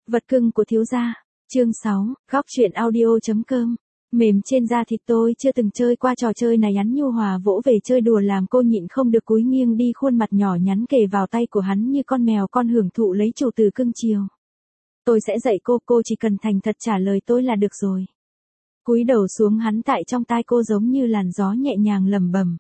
Vật cưng của thiếu gia. Chương 6, góc truyện audio.com. Mềm trên da thịt tôi chưa từng chơi qua trò chơi này, hắn nhu hòa vỗ về chơi đùa làm cô nhịn không được cúi nghiêng đi, khuôn mặt nhỏ nhắn kề vào tay của hắn như con mèo con hưởng thụ lấy chủ từ cưng chiều. Tôi sẽ dạy cô chỉ cần thành thật trả lời tôi là được rồi. Cúi đầu xuống hắn tại trong tai cô giống như làn gió nhẹ nhàng lẩm bẩm.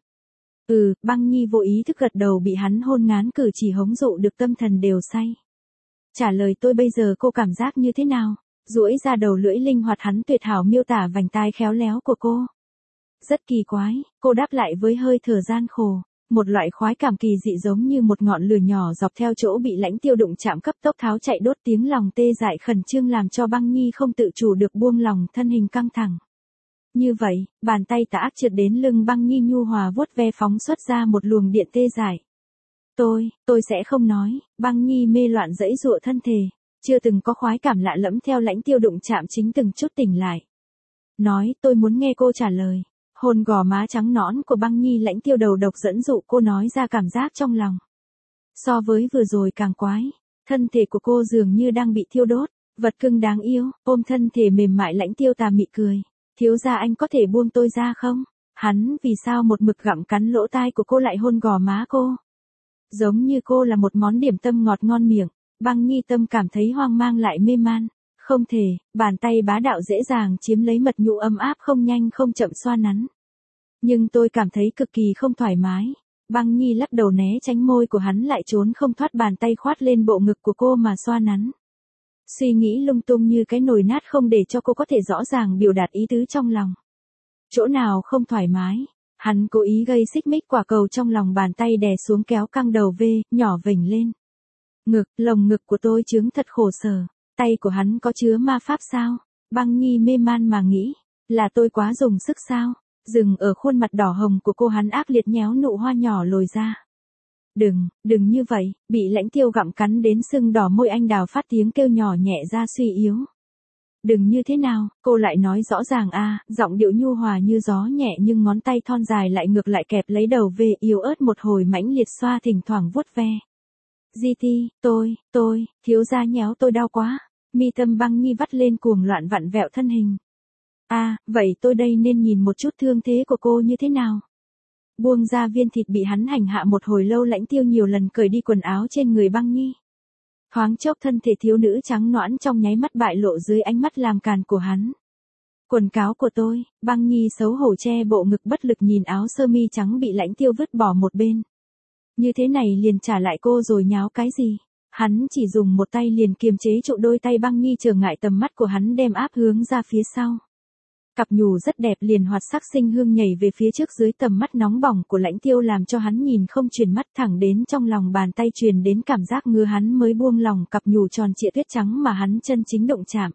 Băng Nhi vô ý thức gật đầu, bị hắn hôn ngán cử chỉ hống dụ được tâm thần đều say. Trả lời tôi bây giờ cô cảm giác như thế nào? Duỗi ra đầu lưỡi linh hoạt hắn tuyệt hảo miêu tả vành tai khéo léo của cô. Rất kỳ quái, cô đáp lại với hơi thở gian khổ. Một loại khoái cảm kỳ dị giống như một ngọn lửa nhỏ dọc theo chỗ bị Lãnh Tiêu đụng chạm cấp tốc tháo chạy đốt, tiếng lòng tê dại khẩn trương làm cho Băng Nhi không tự chủ được buông lòng, thân hình căng thẳng. Như vậy, bàn tay tà ác trượt đến lưng Băng Nhi nhu hòa vuốt ve phóng xuất ra một luồng điện tê dại. Tôi sẽ không nói, Băng Nhi mê loạn giãy giụa thân thể, chưa từng có khoái cảm lạ lẫm theo Lãnh Tiêu đụng chạm chính từng chút tỉnh lại. Nói, tôi muốn nghe cô trả lời. Hôn gò má trắng nõn của Băng Nhi, Lãnh Tiêu đầu độc dẫn dụ cô nói ra cảm giác trong lòng. So với vừa rồi càng quái, thân thể của cô dường như đang bị thiêu đốt, vật cưng đáng yêu, ôm thân thể mềm mại. Lãnh Tiêu tà mị cười, thiếu gia anh có thể buông tôi ra không? Hắn vì sao một mực gặm cắn lỗ tai của cô lại hôn gò má cô? Giống như cô là một món điểm tâm ngọt ngon miệng. Băng Nhi tâm cảm thấy hoang mang lại mê man. Không thể, bàn tay bá đạo dễ dàng chiếm lấy mật nhũ ấm áp không nhanh không chậm xoa nắn. Nhưng tôi cảm thấy cực kỳ không thoải mái. Băng Nhi lắc đầu né tránh môi của hắn, lại trốn không thoát bàn tay khoát lên bộ ngực của cô mà xoa nắn. Suy nghĩ lung tung như cái nồi nát không để cho cô có thể rõ ràng biểu đạt ý tứ trong lòng. Chỗ nào không thoải mái, hắn cố ý gây xích mích quả cầu trong lòng, bàn tay đè xuống kéo căng đầu V, nhỏ vểnh lên. Lồng ngực của tôi chướng thật khổ sở. Tay của hắn có chứa ma pháp sao? Băng Nhi mê man mà nghĩ, là tôi quá dùng sức sao? Dừng ở khuôn mặt đỏ hồng của cô, hắn ác liệt nhéo nụ hoa nhỏ lồi ra. Đừng như vậy, bị Lãnh Tiêu gặm cắn đến sưng đỏ môi, anh đào phát tiếng kêu nhỏ nhẹ ra suy yếu. Đừng như thế nào, cô lại nói rõ ràng giọng điệu nhu hòa như gió nhẹ, nhưng ngón tay thon dài lại ngược lại kẹp lấy đầu V, yếu ớt một hồi mãnh liệt xoa, thỉnh thoảng vuốt ve. Thiếu gia nhéo tôi đau quá. Mi tâm Băng Nhi vắt lên cuồng loạn vặn vẹo thân hình. Vậy tôi đây nên nhìn một chút thương thế của cô như thế nào? Buông ra viên thịt bị hắn hành hạ một hồi lâu, Lãnh Tiêu nhiều lần cởi đi quần áo trên người Băng Nhi. Thoáng chốc thân thể thiếu nữ trắng nõn trong nháy mắt bại lộ dưới ánh mắt làm càn của hắn. Quần cáo của tôi. Băng Nhi xấu hổ che bộ ngực, bất lực nhìn áo sơ mi trắng bị Lãnh Tiêu vứt bỏ một bên. Như thế này liền trả lại cô rồi nháo cái gì? Hắn chỉ dùng một tay liền kiềm chế trụ đôi tay Băng Nhi, trở ngại tầm mắt của hắn, đem áp hướng ra phía sau. Cặp nhù rất đẹp liền hoạt sắc sinh hương nhảy về phía trước dưới tầm mắt nóng bỏng của Lãnh Tiêu, làm cho hắn nhìn không chuyển mắt, thẳng đến trong lòng bàn tay truyền đến cảm giác ngứa, hắn mới buông lòng cặp nhù tròn trịa tuyết trắng mà hắn chân chính đụng chạm.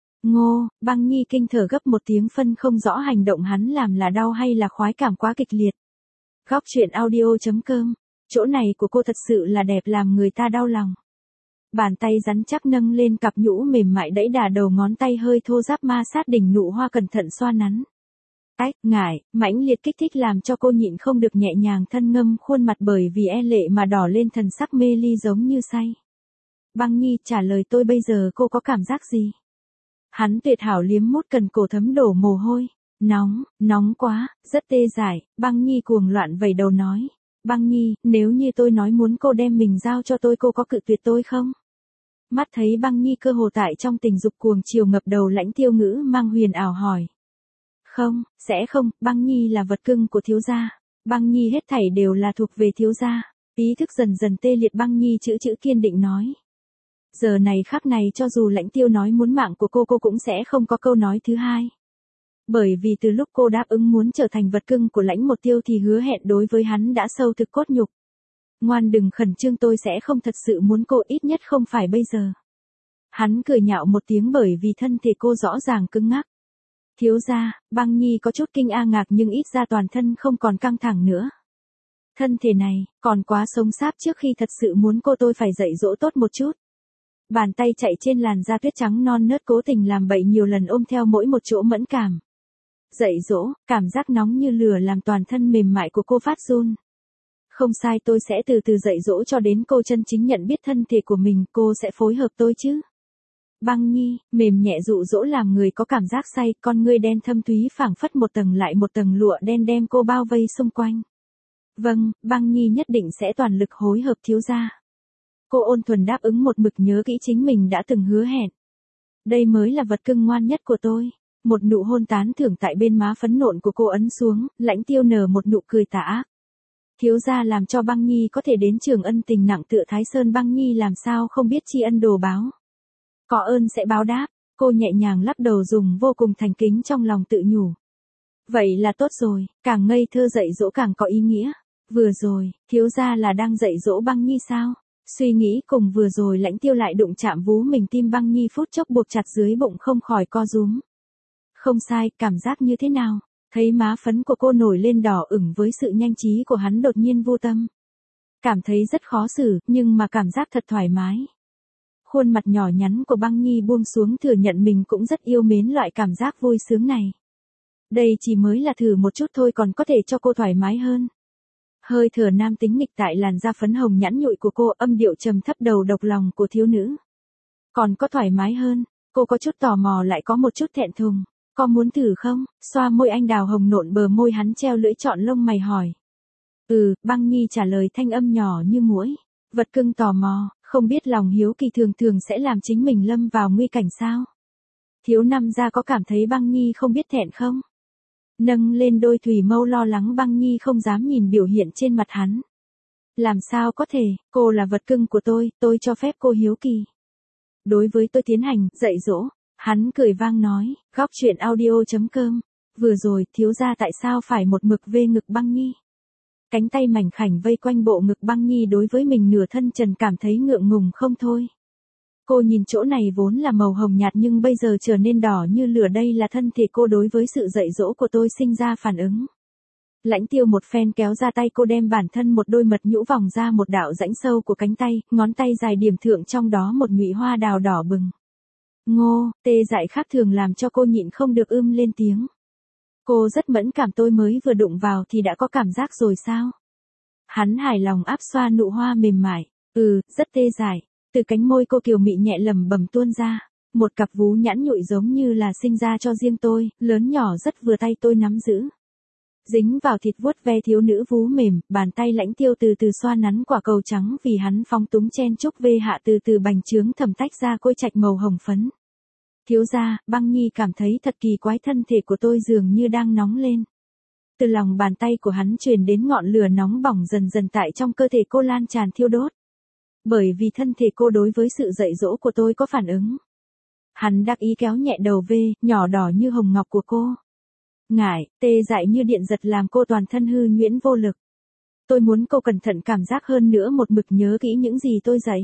Ngô, Băng Nhi kinh thở gấp một tiếng, phân không rõ hành động hắn làm là đau hay là khoái cảm quá kịch liệt. Góc truyện audio.com. Chỗ này của cô thật sự là đẹp làm người ta đau lòng. Bàn tay rắn chắc nâng lên cặp nhũ mềm mại, đẫy đà đầu ngón tay hơi thô ráp ma sát đỉnh nụ hoa, cẩn thận xoa nắn. Ngại, mãnh liệt kích thích làm cho cô nhịn không được nhẹ nhàng thân ngâm, khuôn mặt bởi vì e lệ mà đỏ lên, thần sắc mê ly giống như say. Băng Nhi, trả lời tôi bây giờ cô có cảm giác gì? Hắn tuyệt hảo liếm mút cần cổ thấm đổ mồ hôi. Nóng quá, rất tê dại. Băng Nhi cuồng loạn vẩy đầu nói. Băng Nhi, nếu như tôi nói muốn cô đem mình giao cho tôi, cô có cự tuyệt tôi không? Mắt thấy Băng Nhi cơ hồ tại trong tình dục cuồng chiều ngập đầu, Lãnh Tiêu ngữ mang huyền ảo hỏi. Không, sẽ không, Băng Nhi là vật cưng của thiếu gia. Băng Nhi hết thảy đều là thuộc về thiếu gia. Ý thức dần dần tê liệt, Băng Nhi chữ kiên định nói. Giờ này khắc này cho dù Lãnh Tiêu nói muốn mạng của cô cũng sẽ không có câu nói thứ hai. Bởi vì từ lúc cô đáp ứng muốn trở thành vật cưng của Lãnh Một Tiêu thì hứa hẹn đối với hắn đã sâu thực cốt nhục. Ngoan đừng khẩn trương, tôi sẽ không thật sự muốn cô, ít nhất không phải bây giờ. Hắn cười nhạo một tiếng bởi vì thân thể cô rõ ràng cứng ngắc. Thiếu gia, Băng Nhi có chút kinh ngạc nhưng ít ra toàn thân không còn căng thẳng nữa. Thân thể này, còn quá sống sáp, trước khi thật sự muốn cô tôi phải dạy dỗ tốt một chút. Bàn tay chạy trên làn da tuyết trắng non nớt cố tình làm bậy nhiều lần, ôm theo mỗi một chỗ mẫn cảm. Dạy dỗ, cảm giác nóng như lửa làm toàn thân mềm mại của cô phát run. Không sai, tôi sẽ từ từ dạy dỗ cho đến cô chân chính nhận biết thân thể của mình, cô sẽ phối hợp tôi chứ? Băng Nhi, mềm nhẹ dụ dỗ làm người có cảm giác say, con ngươi đen thâm thúy phảng phất một tầng lại một tầng lụa đen đem cô bao vây xung quanh. Vâng, Băng Nhi nhất định sẽ toàn lực hối hợp thiếu gia. Cô ôn thuần đáp ứng một mực nhớ kỹ chính mình đã từng hứa hẹn. Đây mới là vật cưng ngoan nhất của tôi. Một nụ hôn tán thưởng tại bên má phấn nộn của cô ấn xuống, Lãnh Tiêu nở một nụ cười tà ác. Thiếu gia làm cho Băng Nhi có thể đến trường ân tình nặng tựa Thái Sơn, Băng Nhi làm sao không biết tri ân đồ báo. Có ơn sẽ báo đáp, cô nhẹ nhàng lắc đầu dùng vô cùng thành kính trong lòng tự nhủ. Vậy là tốt rồi, càng ngây thơ dạy dỗ càng có ý nghĩa. Vừa rồi, thiếu gia là đang dạy dỗ Băng Nhi sao? Suy nghĩ cùng vừa rồi Lãnh Tiêu lại đụng chạm vú mình, tim Băng Nhi phút chốc buộc chặt dưới bụng không khỏi co rúm. Không sai, cảm giác như thế nào? Thấy má phấn của cô nổi lên đỏ ửng với sự nhanh trí của hắn đột nhiên vô tâm. Cảm thấy rất khó xử, nhưng mà cảm giác thật thoải mái. Khuôn mặt nhỏ nhắn của Băng Nhi buông xuống thừa nhận mình cũng rất yêu mến loại cảm giác vui sướng này. Đây chỉ mới là thử một chút thôi còn có thể cho cô thoải mái hơn. Hơi thở nam tính nghịch tại làn da phấn hồng nhẵn nhụi của cô, âm điệu trầm thấp đầu độc lòng của thiếu nữ. Còn có thoải mái hơn, cô có chút tò mò lại có một chút thẹn thùng. Có muốn thử không? Xoa môi anh đào hồng nộn bờ môi hắn treo lưỡi trọn lông mày hỏi. Băng Nhi trả lời thanh âm nhỏ như muỗi. Vật cưng tò mò, không biết lòng hiếu kỳ thường thường sẽ làm chính mình lâm vào nguy cảnh sao? Thiếu năm gia có cảm thấy Băng Nhi không biết thẹn không? Nâng lên đôi thủy mâu lo lắng, Băng Nhi không dám nhìn biểu hiện trên mặt hắn. Làm sao có thể, cô là vật cưng của tôi cho phép cô hiếu kỳ. Đối với tôi tiến hành, dạy dỗ. Hắn cười vang nói, góc chuyện audio.com. Vừa rồi, thiếu gia tại sao phải một mực vê ngực Băng Nhi? Cánh tay mảnh khảnh vây quanh bộ ngực Băng Nhi đối với mình nửa thân trần cảm thấy ngượng ngùng không thôi. Cô nhìn chỗ này vốn là màu hồng nhạt nhưng bây giờ trở nên đỏ như lửa, đây là thân thể cô đối với sự dạy dỗ của tôi sinh ra phản ứng. Lãnh Tiêu một phen kéo ra tay cô, đem bản thân một đôi mật nhũ vòng ra một đạo rãnh sâu của cánh tay, ngón tay dài điểm thượng trong đó một nhụy hoa đào đỏ bừng. Ngô, tê dại khác thường làm cho cô nhịn không được lên tiếng. Cô rất mẫn cảm, tôi mới vừa đụng vào thì đã có cảm giác rồi sao? Hắn hài lòng áp xoa nụ hoa mềm mại. Rất tê dại. Từ cánh môi cô kiều mị nhẹ lẩm bẩm tuôn ra. Một cặp vú nhẵn nhụi giống như là sinh ra cho riêng tôi, lớn nhỏ rất vừa tay tôi nắm giữ. Dính vào thịt vuốt ve thiếu nữ vú mềm, bàn tay Lãnh Tiêu từ từ xoa nắn quả cầu trắng vì hắn phóng túng chen chúc vê hạ từ từ bành trướng thầm tách ra côi trạch màu hồng phấn. Thiếu gia, Băng Nhi cảm thấy thật kỳ quái, thân thể của tôi dường như đang nóng lên. Từ lòng bàn tay của hắn truyền đến ngọn lửa nóng bỏng dần dần tại trong cơ thể cô lan tràn thiêu đốt. Bởi vì thân thể cô đối với sự dạy dỗ của tôi có phản ứng. Hắn đắc ý kéo nhẹ đầu vê, nhỏ đỏ như hồng ngọc của cô. Ngại, tê dại như điện giật làm cô toàn thân hư nhuyễn vô lực. Tôi muốn cô cẩn thận cảm giác hơn nữa, một mực nhớ kỹ những gì tôi dạy.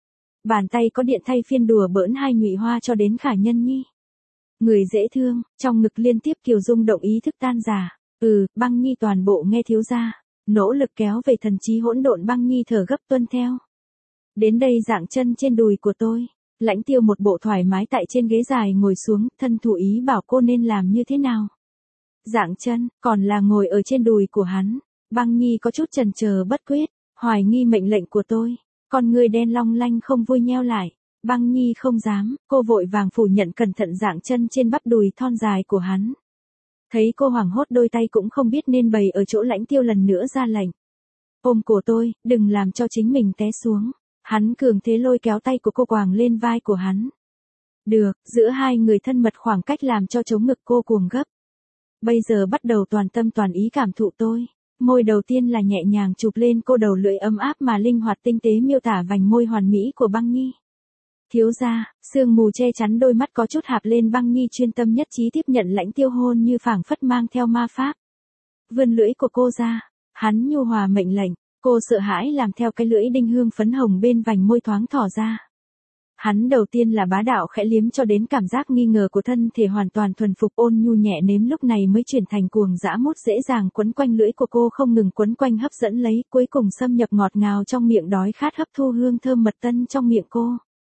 Bàn tay có điện thay phiên đùa bỡn hai nhụy hoa cho đến Khả Nhân Nhi. Người dễ thương, trong ngực liên tiếp kiều dung động ý thức tan rã. Băng Nhi toàn bộ nghe thiếu gia. Nỗ lực kéo về thần trí hỗn độn, Băng Nhi thở gấp tuân theo. Đến đây dạng chân trên đùi của tôi. Lãnh Tiêu một bộ thoải mái tại trên ghế dài ngồi xuống, thân thủ ý bảo cô nên làm như thế nào. Dạng chân, còn là ngồi ở trên đùi của hắn. Băng Nhi có chút chần chờ bất quyết, hoài nghi mệnh lệnh của tôi. Con người đen long lanh không vui nheo lại. Băng Nhi không dám, cô vội vàng phủ nhận cẩn thận dạng chân trên bắp đùi thon dài của hắn. Thấy cô hoảng hốt, đôi tay cũng không biết nên bày ở chỗ. Lãnh Tiêu lần nữa ra lệnh. Ôm cổ tôi, đừng làm cho chính mình té xuống. Hắn cường thế lôi kéo tay của cô quàng lên vai của hắn. Được, giữa hai người thân mật khoảng cách làm cho chống ngực cô cuồng gấp. Bây giờ bắt đầu toàn tâm toàn ý cảm thụ tôi. Môi đầu tiên là nhẹ nhàng chụp lên cô, đầu lưỡi ấm áp mà linh hoạt tinh tế miêu tả vành môi hoàn mỹ của Băng Nhi. Thiếu gia, sương mù che chắn đôi mắt có chút hạp lên, Băng Nhi chuyên tâm nhất trí tiếp nhận Lãnh Tiêu hôn như phảng phất mang theo ma pháp. Vươn lưỡi của cô ra, hắn nhu hòa mệnh lệnh, cô sợ hãi làm theo, cái lưỡi đinh hương phấn hồng bên vành môi thoáng thỏ ra. Hắn đầu tiên là bá đạo khẽ liếm cho đến cảm giác nghi ngờ của thân thể hoàn toàn thuần phục, ôn nhu nhẹ nếm, lúc này mới chuyển thành cuồng dã mút dễ dàng quấn quanh lưỡi của cô, không ngừng quấn quanh hấp dẫn lấy, cuối cùng xâm nhập ngọt ngào trong miệng, đói khát hấp thu hương thơm mật tân trong miệng cô.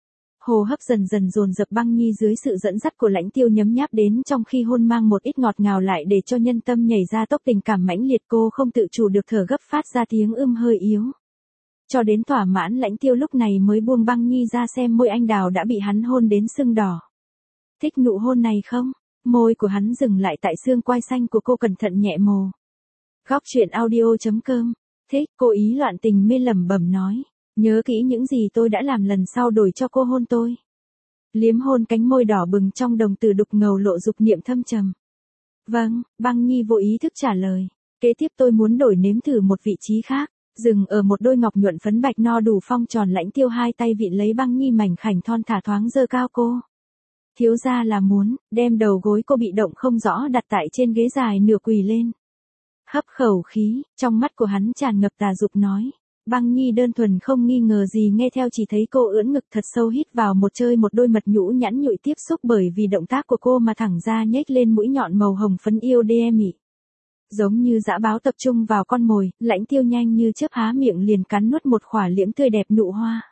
Hồ hấp dần dần dồn dập, Băng Nhi dưới sự dẫn dắt của Lãnh Tiêu nhấm nháp đến, trong khi hôn mang một ít ngọt ngào lại để cho nhân tâm nhảy ra tốc, tình cảm mãnh liệt, cô không tự chủ được thở gấp phát ra tiếng hơi yếu. cho đến thỏa mãn Lãnh Tiêu lúc này mới buông băng nhi ra xem môi anh đào đã bị hắn hôn đến sưng đỏ. Thích nụ hôn này không? Môi của hắn dừng lại tại xương quai xanh của cô cẩn thận nhẹ mồ. Góc truyện audio.com. Thích, cô ý loạn tình mê lẩm bẩm nói. Nhớ kỹ những gì tôi đã làm lần sau đổi cho cô hôn tôi. Liếm hôn cánh môi đỏ bừng trong đồng tử đục ngầu lộ dục niệm thâm trầm. Vâng, băng nhi vô ý thức trả lời. Kế tiếp tôi muốn đổi nếm thử một vị trí khác. Dừng ở một đôi ngọc nhuận phấn bạch no đủ phong tròn Lãnh Tiêu hai tay vịn lấy băng nhi mảnh khảnh thon thả thoáng dơ cao cô. Thiếu gia là muốn, đem đầu gối cô bị động không rõ đặt tại trên ghế dài nửa quỳ lên. Hấp khẩu khí, trong mắt của hắn tràn ngập tà dục nói. Băng nhi đơn thuần không nghi ngờ gì nghe theo chỉ thấy cô ưỡn ngực thật sâu hít vào một đôi mật nhũ nhẵn nhụi tiếp xúc bởi vì động tác của cô mà thẳng ra nhếch lên mũi nhọn màu hồng phấn yêu đê mị. Giống như dã báo tập trung vào con mồi, Lãnh Tiêu nhanh như chớp há miệng liền cắn nuốt một khỏa liễm tươi đẹp nụ hoa.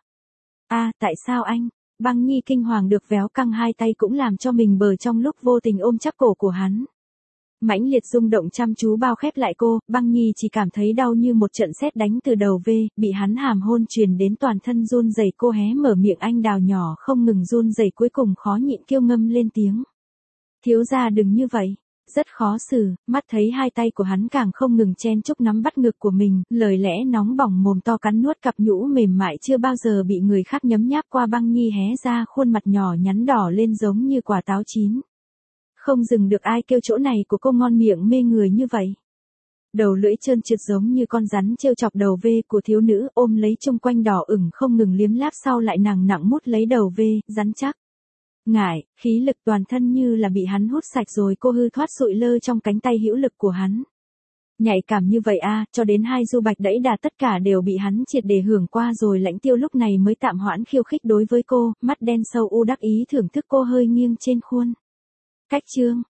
Tại sao anh? Băng nhi kinh hoàng được véo căng hai tay cũng làm cho mình bờ trong lúc vô tình ôm chắc cổ của hắn. Mãnh liệt rung động chăm chú bao khép lại cô, băng nhi chỉ cảm thấy đau như một trận sét đánh từ đầu về, bị hắn hàm hôn truyền đến toàn thân run rẩy cô hé mở miệng anh đào nhỏ không ngừng run rẩy cuối cùng khó nhịn kêu ngâm lên tiếng. Thiếu gia đừng như vậy. Rất khó xử, mắt thấy hai tay của hắn càng không ngừng chen chúc nắm bắt ngực của mình, lời lẽ nóng bỏng mồm to cắn nuốt cặp nhũ mềm mại chưa bao giờ bị người khác nhấm nháp qua băng nhi hé ra khuôn mặt nhỏ nhắn đỏ lên giống như quả táo chín. Không dừng được ai kêu chỗ này của cô ngon miệng mê người như vậy. Đầu lưỡi trơn trượt giống như con rắn trêu chọc đầu vê của thiếu nữ ôm lấy chung quanh đỏ ửng không ngừng liếm láp sau lại nàng nặng mút lấy đầu vê, rắn chắc. Ngại, khí lực toàn thân như là bị hắn hút sạch rồi cô hư thoát sụi lơ trong cánh tay hữu lực của hắn. Nhạy cảm như vậy cho đến hai du bạch đẫy đà tất cả đều bị hắn triệt để hưởng qua rồi Lãnh Tiêu lúc này mới tạm hoãn khiêu khích đối với cô, mắt đen sâu u đắc ý thưởng thức cô hơi nghiêng trên khuôn. Cách chương.